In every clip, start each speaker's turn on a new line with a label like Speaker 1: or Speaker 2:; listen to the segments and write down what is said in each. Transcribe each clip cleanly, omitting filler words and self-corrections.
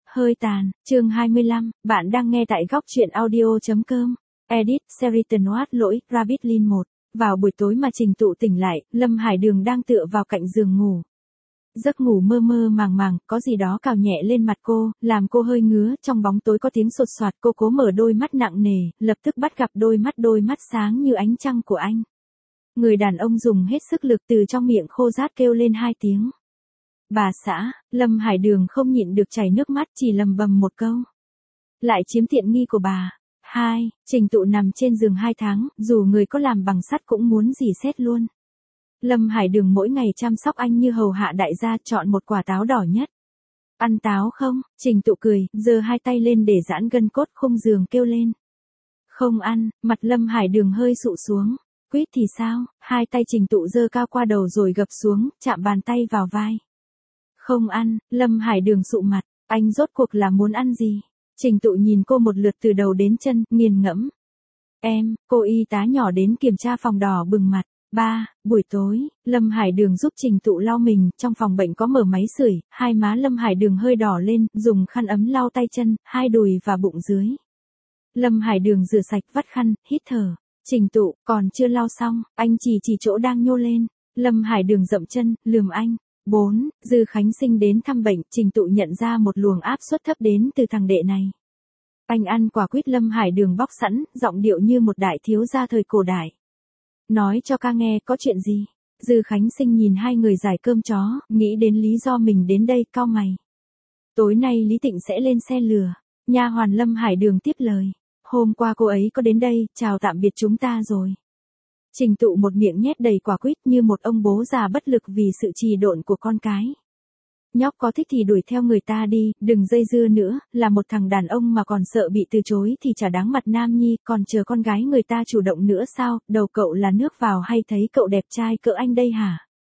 Speaker 1: Hơi tàn, chương 25, bạn đang nghe tại góc truyện audio.com. Edit, Sheraton Watt lỗi, Rabbit Lin 1. Vào buổi tối mà Trình Tụ tỉnh lại, Lâm Hải Đường đang tựa vào cạnh giường ngủ. Giấc ngủ mơ mơ màng màng, có gì đó cào nhẹ lên mặt cô, làm cô hơi ngứa, trong bóng tối có tiếng sột soạt, cô cố mở đôi mắt nặng nề, lập tức bắt gặp đôi mắt sáng như ánh trăng của anh. Người đàn ông dùng hết sức lực từ trong miệng khô rát kêu lên 2 tiếng. Bà xã, Lâm Hải Đường không nhịn được chảy nước mắt, chỉ lầm bầm một câu. Lại chiếm tiện nghi của bà. Trình Tụ nằm trên giường 2 tháng, dù người có làm bằng sắt cũng muốn rỉ sét luôn. Lâm Hải Đường mỗi ngày chăm sóc anh như hầu hạ đại gia, chọn một quả táo đỏ nhất. Ăn táo không? Trình Tụ cười, giơ 2 tay lên để giãn gân cốt, khung giường kêu lên. Không ăn, mặt Lâm Hải Đường hơi sụ xuống. Quýt thì sao? 2 tay Trình Tụ giơ cao qua đầu rồi gập xuống, chạm bàn tay vào vai. Không ăn, Lâm Hải Đường sụ mặt, anh rốt cuộc là muốn ăn gì? Trình Tụ nhìn cô một lượt từ đầu đến chân, nghiền ngẫm. Cô y tá nhỏ đến kiểm tra phòng đỏ bừng mặt. Buổi tối, Lâm Hải Đường giúp Trình Tụ lau mình, trong phòng bệnh có mở máy sưởi, hai má Lâm Hải Đường hơi đỏ lên, dùng khăn ấm lau tay chân, hai đùi và bụng dưới. Lâm Hải Đường rửa sạch vắt khăn, hít thở. Trình Tụ, còn chưa lau xong, anh chỉ chỗ đang nhô lên. Lâm Hải Đường dậm chân, lườm anh. 4. Dư Khánh Sinh đến thăm bệnh, Trình Tụ nhận ra một luồng áp suất thấp đến từ thằng đệ này. Anh ăn quả quýt Lâm Hải Đường bóc sẵn, giọng điệu như một đại thiếu gia thời cổ đại. Nói cho ca nghe có chuyện gì? Dư Khánh Sinh nhìn hai người giải cơm chó, nghĩ đến lý do mình đến đây, cau mày. Tối nay Lý Tịnh sẽ lên xe lừa. Nha hoàn Lâm Hải Đường tiếp lời. Hôm qua cô ấy có đến đây, chào tạm biệt chúng ta rồi. Trình Tụ một miệng nhét đầy quả quýt như một ông bố già bất lực vì sự trì độn của con cái. Nhóc có thích thì đuổi theo người ta đi, đừng dây dưa nữa, là một thằng đàn ông mà còn sợ bị từ chối thì chả đáng mặt nam nhi, còn chờ con gái người ta chủ động nữa sao, đầu cậu là nước vào hay thấy cậu đẹp trai cỡ anh đây hả?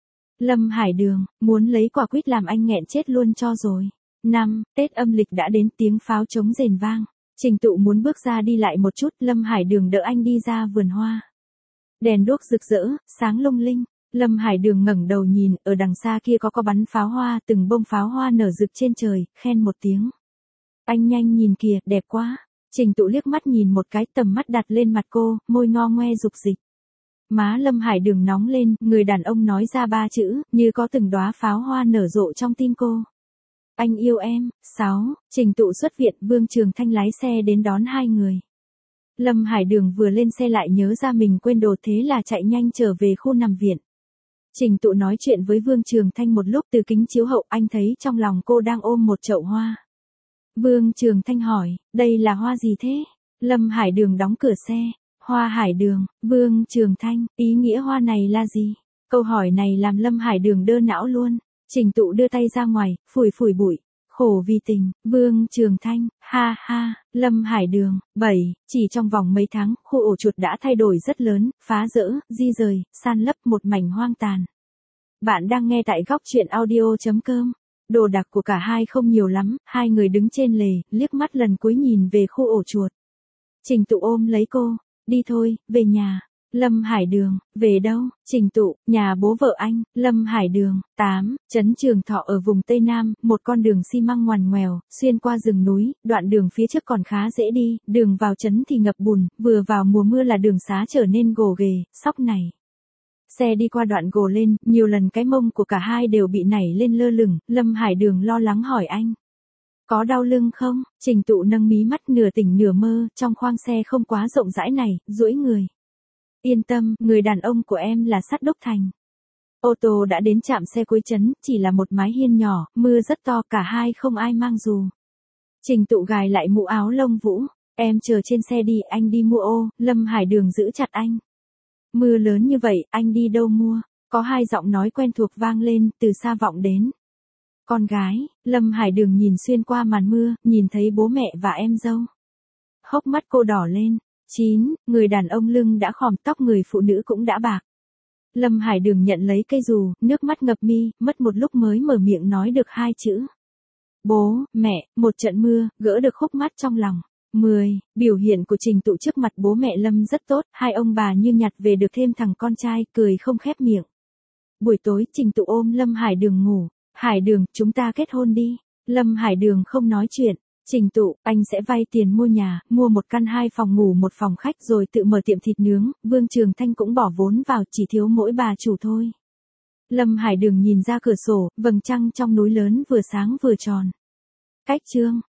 Speaker 1: Lâm Hải Đường, muốn lấy quả quýt làm anh nghẹn chết luôn cho rồi. Tết âm lịch đã đến, tiếng pháo trống rền vang. Trình Tụ muốn bước ra đi lại một chút, Lâm Hải Đường đỡ anh đi ra vườn hoa. Đèn đuốc rực rỡ, sáng lung linh. Lâm Hải Đường ngẩng đầu nhìn, ở đằng xa kia có bắn pháo hoa, từng bông pháo hoa nở rực trên trời, khen một tiếng. Anh nhanh nhìn kìa, đẹp quá. Trình Tụ liếc mắt nhìn một cái, tầm mắt đặt lên mặt cô, môi ngo ngoe dục dịch. Má Lâm Hải Đường nóng lên, người đàn ông nói ra 3 chữ, như có từng đóa pháo hoa nở rộ trong tim cô. Anh yêu em. 6. Trình Tụ xuất viện, Vương Trường Thanh lái xe đến đón hai người. Lâm Hải Đường vừa lên xe lại nhớ ra mình quên đồ, thế là chạy nhanh trở về khu nằm viện. Trình Tụ nói chuyện với Vương Trường Thanh một lúc, từ kính chiếu hậu anh thấy trong lòng cô đang ôm một chậu hoa. Vương Trường Thanh hỏi, đây là hoa gì thế? Lâm Hải Đường đóng cửa xe. Hoa hải đường. Vương Trường Thanh, ý nghĩa hoa này là gì? Câu hỏi này làm Lâm Hải Đường đơ não luôn. Trình Tụ đưa tay ra ngoài, phủi bụi. Khổ vì tình. Vương Trường Thanh, ha ha. Lâm Hải Đường. 7. Chỉ trong vòng mấy tháng, khu ổ chuột đã thay đổi rất lớn, phá rỡ, di rời, san lấp một mảnh hoang tàn. Bạn đang nghe tại góc truyện audio.com. Đồ đạc của cả hai không nhiều lắm, hai người đứng trên lề, liếc mắt lần cuối nhìn về khu ổ chuột. Trình Tụ ôm lấy cô. Đi thôi, về nhà. Lâm Hải Đường, về đâu? Trình Tụ, nhà bố vợ anh. Lâm Hải Đường. 8. Trấn Trường Thọ ở vùng Tây Nam, một con đường xi măng ngoằn ngoèo, xuyên qua rừng núi, đoạn đường phía trước còn khá dễ đi, đường vào trấn thì ngập bùn, vừa vào mùa mưa là đường xá trở nên gồ ghề, sóc này. Xe đi qua đoạn gồ lên, nhiều lần cái mông của cả hai đều bị nảy lên lơ lửng, Lâm Hải Đường lo lắng hỏi anh. Có đau lưng không? Trình Tụ nâng mí mắt nửa tỉnh nửa mơ, trong khoang xe không quá rộng rãi này, duỗi người. Yên tâm, người đàn ông của em là sắt đúc thành. Ô tô đã đến trạm xe cuối trấn, chỉ là một mái hiên nhỏ, mưa rất to, cả hai không ai mang dù. Trình Tụ gài lại mũ áo lông vũ. Em chờ trên xe đi, anh đi mua ô. Lâm Hải Đường giữ chặt anh. Mưa lớn như vậy, anh đi đâu mua? Có hai giọng nói quen thuộc vang lên, từ xa vọng đến. Con gái. Lâm Hải Đường nhìn xuyên qua màn mưa, nhìn thấy bố mẹ và em dâu. Hốc mắt cô đỏ lên. 9. Người đàn ông lưng đã khòm, tóc người phụ nữ cũng đã bạc. Lâm Hải Đường nhận lấy cây dù, nước mắt ngập mi, mất một lúc mới mở miệng nói được 2 chữ. Bố, mẹ. Một trận mưa, gỡ được khúc mắc trong lòng. 10. Biểu hiện của Trình Tụ trước mặt bố mẹ Lâm rất tốt, hai ông bà như nhặt về được thêm thằng con trai, cười không khép miệng. Buổi tối, Trình Tụ ôm Lâm Hải Đường ngủ. Hải Đường, chúng ta kết hôn đi. Lâm Hải Đường không nói chuyện. Trình Tụ, anh sẽ vay tiền mua nhà, mua một căn 2 phòng ngủ 1 phòng khách rồi tự mở tiệm thịt nướng, Vương Trường Thanh cũng bỏ vốn vào, chỉ thiếu mỗi bà chủ thôi. Lâm Hải Đường nhìn ra cửa sổ, vầng trăng trong núi lớn vừa sáng vừa tròn. Cách chương